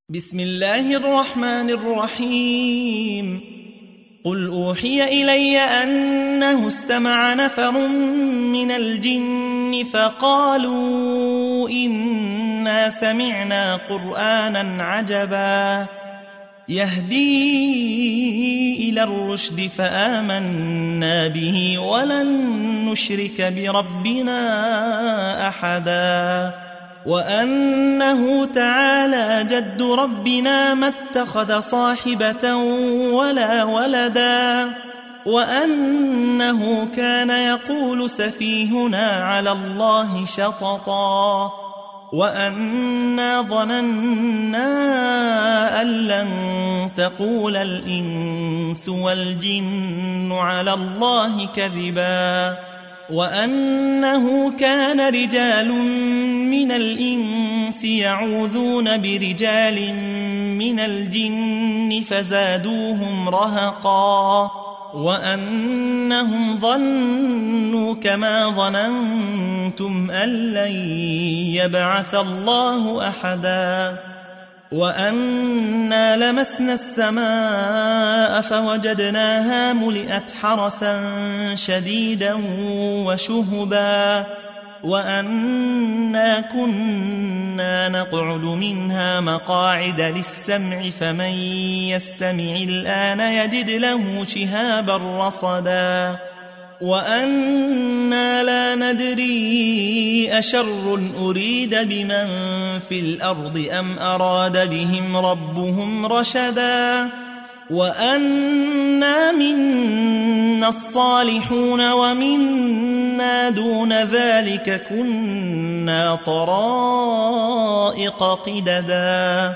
بسم الله الرحمن الرحيم. قل أوحي إلي أنه استمع نفر من الجن فقالوا إنا سمعنا قرآنا عجبا يهدي إلى الرشد فآمنا به ولن نشرك بربنا أحدا وأنه تعالى جد ربنا ما اتخذ صاحبة ولا ولدا وأنه كان يقول سفيهنا على الله شططا وأنا ظننا أن لن تقول الإنس والجن على الله كذبا وأنه كان رجال من الإنس يعوذون برجال من الجن فزادوهم رهقا وأنهم ظنوا كما ظننتم أن لن يبعث الله أحدا وأنا لمسنا السماء فوجدناها ملئت حرسا شديدا وشهبا وأنا كنا نقعد منها مقاعد للسمع فمن يستمع الآن يجد له شهابا رصدا وأنا لا ندري أشر أريد بمن في الأرض أم أراد بهم ربهم رشدا وأنا منا الصالحون ومنا دون ذلك كنا طرائق قددا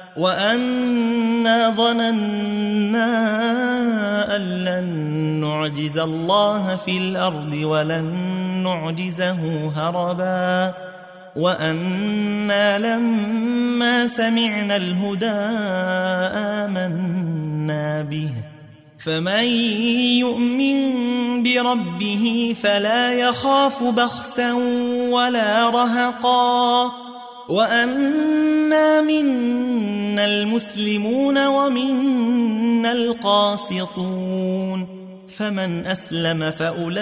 وأنا ظننا أن لن نعجز الله في الأرض ولن نعجزه هربا وأنا لما سمعنا الهدى آمنا به فمن يؤمن بربه فلا يخاف بخسا ولا رهقا وأنا منا المسلمون ومنا القاسطون فمن أسلم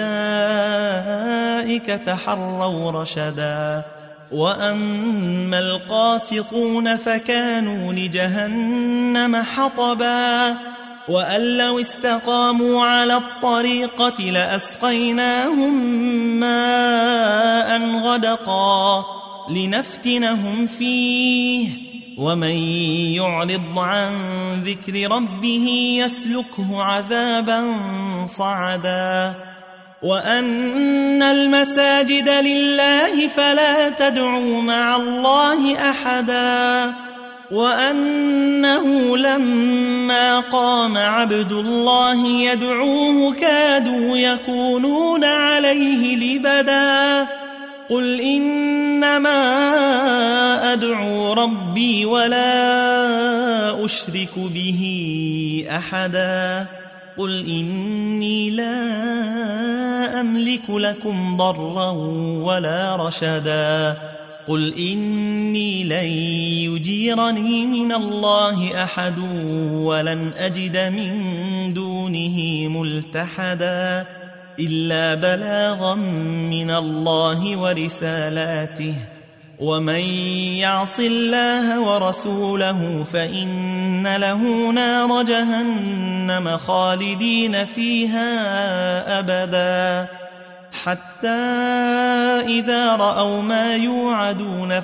فأولئك تحروا رشدا وأما القاسطون فكانوا لجهنم حطبا وأن لو استقاموا على الطريقة لأسقيناهم ماء غدقا لنفتنهم فيه ومن يعرض عن ذكر ربه يسلكه عذابا صعدا وأن المساجد لله فلا تدعوا مع الله أحدا وأنه لما قام عبد الله يدعوه كادوا يكونون عليه لبدا قل إنما أدعو ربي ولا أشرك به أحدا قل إني لا أملك لكم ضرا ولا رشدا قل إني لن يجيرني من الله أحد ولن أجد من دونه ملتحدا إلا بلاغا من الله ورسالاته ومن يعص الله ورسوله فإن له نار جهنم خالدين فيها أبدا حتى إذا رأوا ما يوعدون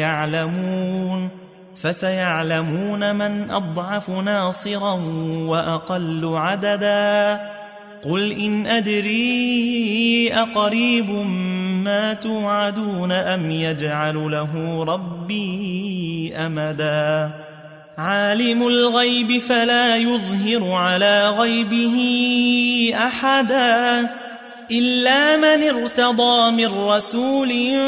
فسيعلمون من أضعف ناصرا وأقل عددا قل إن أدري أقريب ما توعدون أم يجعل له ربي أمدا عالم الغيب فلا يظهر على غيبه أحدا إلا من ارتضى من رسول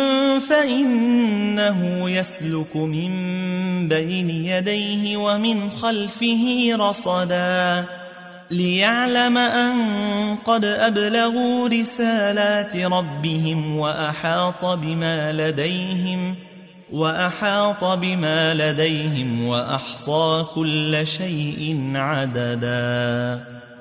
فإنه يسلك من بين يديه ومن خلفه رصدا ليعلم أن قد أبلغوا رسالات ربهم وأحاط بما لديهم وأحاط بما لديهم وأحصى كل شيء عددا.